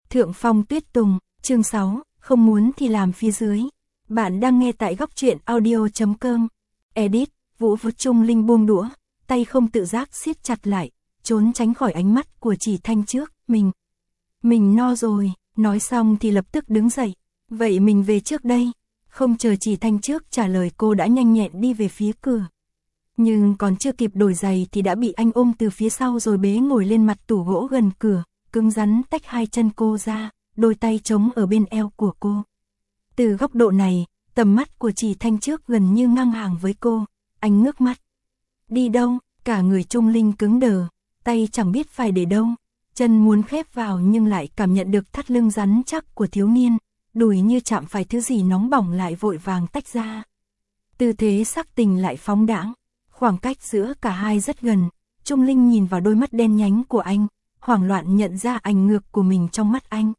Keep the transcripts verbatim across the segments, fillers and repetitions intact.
Thượng Phong Tuyết Tùng, chương sáu, không muốn thì làm phía dưới. Bạn đang nghe tại góc truyện audio chấm com. Edit, Vũ Vũ Trung Linh buông đũa, tay không tự giác siết chặt lại, trốn tránh khỏi ánh mắt của Chỉ Thanh trước, mình. Mình no rồi, nói xong thì lập tức đứng dậy. Vậy mình về trước đây. Không chờ Chỉ Thanh trước trả lời cô đã nhanh nhẹn đi về phía cửa. Nhưng còn chưa kịp đổi giày thì đã bị anh ôm từ phía sau rồi bế ngồi lên mặt tủ gỗ gần cửa, cứng rắn tách hai chân cô ra, đôi tay chống ở bên eo của cô. Từ góc độ này, tầm mắt của Chỉ Thanh trước gần như ngang hàng với cô, anh ngước mắt. Đi đâu? Cả người Trung Linh cứng đờ, tay chẳng biết phải để đâu, chân muốn khép vào nhưng lại cảm nhận được thắt lưng rắn chắc của thiếu niên, đùi như chạm phải thứ gì nóng bỏng lại vội vàng tách ra. Tư thế sắc tình lại phóng đãng, khoảng cách giữa cả hai rất gần, Trung Linh nhìn vào đôi mắt đen nhánh của anh, hoảng loạn nhận ra ảnh ngược của mình trong mắt anh.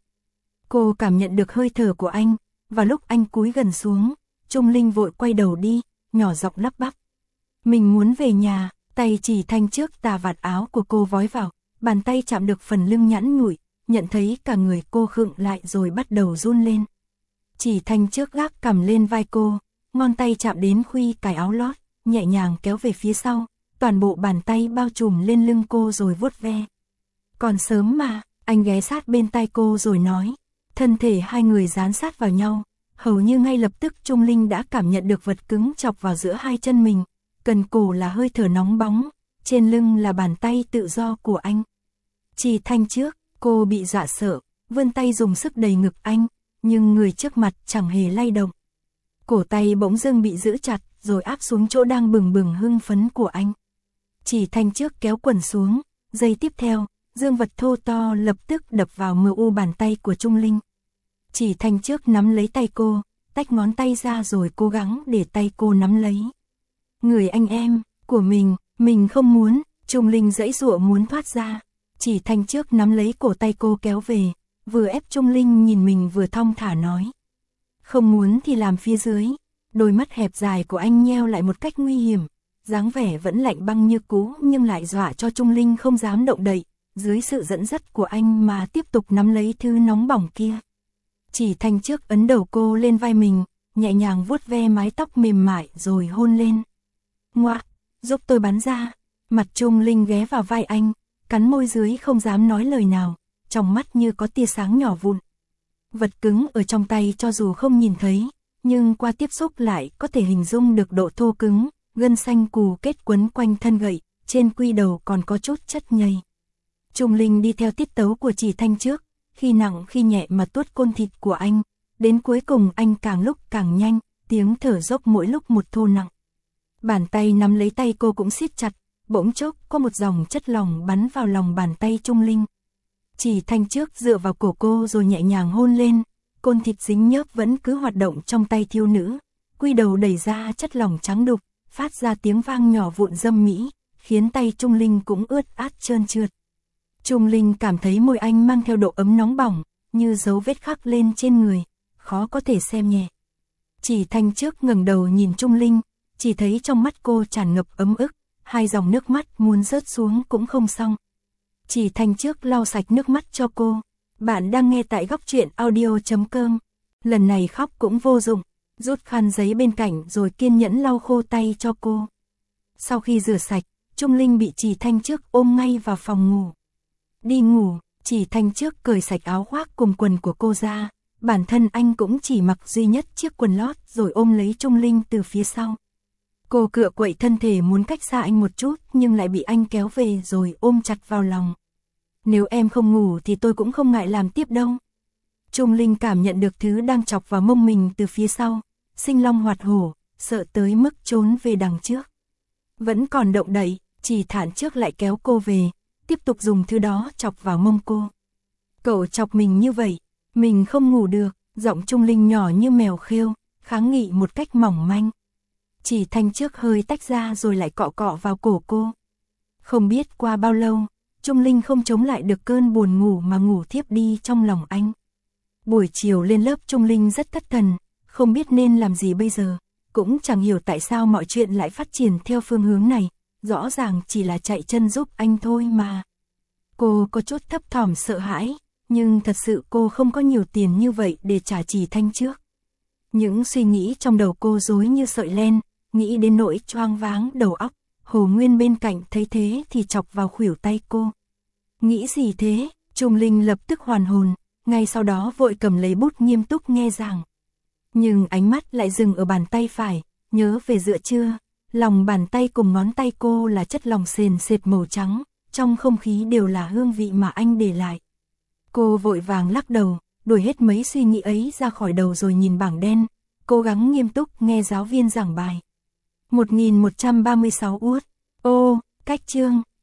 Cô cảm nhận được hơi thở của anh, và lúc anh cúi gần xuống, Trung Linh vội quay đầu đi, nhỏ giọng lắp bắp. Mình muốn về nhà, tay Chỉ Thanh trước tà vạt áo của cô vói vào, bàn tay chạm được phần lưng nhẵn nhụi, nhận thấy cả người cô khựng lại rồi bắt đầu run lên. Chỉ Thanh trước gác cầm lên vai cô, ngón tay chạm đến khuy cài áo lót, nhẹ nhàng kéo về phía sau, toàn bộ bàn tay bao trùm lên lưng cô rồi vuốt ve. Còn sớm mà, anh ghé sát bên tai cô rồi nói. Thân thể hai người dán sát vào nhau, hầu như ngay lập tức Trung Linh đã cảm nhận được vật cứng chọc vào giữa hai chân mình, cần cổ là hơi thở nóng bóng, trên lưng là bàn tay tự do của anh. Chỉ Thanh trước, cô bị dọa sợ, vươn tay dùng sức đẩy ngực anh, nhưng người trước mặt chẳng hề lay động. Cổ tay bỗng dưng bị giữ chặt, rồi áp xuống chỗ đang bừng bừng hưng phấn của anh. Chỉ Thanh trước kéo quần xuống, giây tiếp theo, dương vật thô to lập tức đập vào mờ u bàn tay của Trung Linh. Chỉ Thanh trước nắm lấy tay cô, tách ngón tay ra rồi cố gắng để tay cô nắm lấy. Người anh em, của mình, mình không muốn, Trung Linh giãy giụa muốn thoát ra. Chỉ Thanh trước nắm lấy cổ tay cô kéo về, vừa ép Trung Linh nhìn mình vừa thong thả nói. Không muốn thì làm phía dưới. Đôi mắt hẹp dài của anh nheo lại một cách nguy hiểm, dáng vẻ vẫn lạnh băng như cũ nhưng lại dọa cho Trung Linh không dám động đậy, dưới sự dẫn dắt của anh mà tiếp tục nắm lấy thứ nóng bỏng kia. Chỉ Thanh trước ấn đầu cô lên vai mình, nhẹ nhàng vuốt ve mái tóc mềm mại rồi hôn lên. Ngoạ, giúp tôi bắn ra. Mặt Trung Linh ghé vào vai anh, cắn môi dưới không dám nói lời nào, trong mắt như có tia sáng nhỏ vụn. Vật cứng ở trong tay cho dù không nhìn thấy, nhưng qua tiếp xúc lại có thể hình dung được độ thô cứng, gân xanh cù kết quấn quanh thân gậy, trên quy đầu còn có chút chất nhầy. Trung Linh đi theo tiết tấu của Chỉ Thanh trước, khi nặng khi nhẹ mà tuốt côn thịt của anh, đến cuối cùng anh càng lúc càng nhanh, tiếng thở dốc mỗi lúc một thô nặng. Bàn tay nắm lấy tay cô cũng siết chặt, bỗng chốc có một dòng chất lỏng bắn vào lòng bàn tay Trung Linh. Chỉ Thanh trước dựa vào cổ cô rồi nhẹ nhàng hôn lên, côn thịt dính nhớp vẫn cứ hoạt động trong tay thiếu nữ, quy đầu đẩy ra chất lỏng trắng đục, phát ra tiếng vang nhỏ vụn dâm mỹ, khiến tay Trung Linh cũng ướt át trơn trượt. Trung Linh cảm thấy môi anh mang theo độ ấm nóng bỏng, như dấu vết khắc lên trên người, khó có thể xem nhẹ. Chỉ Thanh trước ngẩng đầu nhìn Trung Linh, chỉ thấy trong mắt cô tràn ngập ấm ức, hai dòng nước mắt muốn rớt xuống cũng không xong. Chỉ Thanh trước lau sạch nước mắt cho cô. Bạn đang nghe tại góc truyện audio chấm com. Lần này khóc cũng vô dụng, rút khăn giấy bên cạnh rồi kiên nhẫn lau khô tay cho cô. Sau khi rửa sạch, Trung Linh bị Chỉ Thanh trước ôm ngay vào phòng ngủ. Đi ngủ, Chỉ Thanh trước cởi sạch áo khoác cùng quần của cô ra, bản thân anh cũng chỉ mặc duy nhất chiếc quần lót rồi ôm lấy Trung Linh từ phía sau. Cô cựa quậy thân thể muốn cách xa anh một chút nhưng lại bị anh kéo về rồi ôm chặt vào lòng. Nếu em không ngủ thì tôi cũng không ngại làm tiếp đâu. Trung Linh cảm nhận được thứ đang chọc vào mông mình từ phía sau, sinh long hoạt hổ, sợ tới mức trốn về đằng trước. Vẫn còn động đậy, Chỉ Thản trước lại kéo cô về, tiếp tục dùng thứ đó chọc vào mông cô. Cậu chọc mình như vậy, mình không ngủ được, giọng Trung Linh nhỏ như mèo khêu, kháng nghị một cách mỏng manh. Chỉ Thanh trước hơi tách ra rồi lại cọ cọ vào cổ cô. Không biết qua bao lâu, Trung Linh không chống lại được cơn buồn ngủ mà ngủ thiếp đi trong lòng anh. Buổi chiều lên lớp Trung Linh rất thất thần, không biết nên làm gì bây giờ, cũng chẳng hiểu tại sao mọi chuyện lại phát triển theo phương hướng này, rõ ràng chỉ là chạy chân giúp anh thôi mà. Cô có chút thấp thỏm sợ hãi, Nhưng thật sự cô không có nhiều tiền như vậy để trả Trì Thanh trước. Những suy nghĩ trong đầu cô rối như sợi len, nghĩ đến nỗi choáng váng đầu óc. Hồ Nguyên bên cạnh thấy thế thì chọc vào khuỷu tay cô. Nghĩ gì thế? Trung Linh lập tức hoàn hồn, ngay sau đó vội cầm lấy bút nghiêm túc nghe giảng. Nhưng ánh mắt lại dừng ở bàn tay phải, nhớ về giữa trưa. Lòng bàn tay cùng ngón tay cô là chất lòng sền sệt màu trắng, trong không khí đều là hương vị mà anh để lại. Cô vội vàng lắc đầu, đuổi hết mấy suy nghĩ ấy ra khỏi đầu rồi nhìn bảng đen, cố gắng nghiêm túc nghe giáo viên giảng bài. một nghìn một trăm ba mươi sáu út. Ô, cách chương.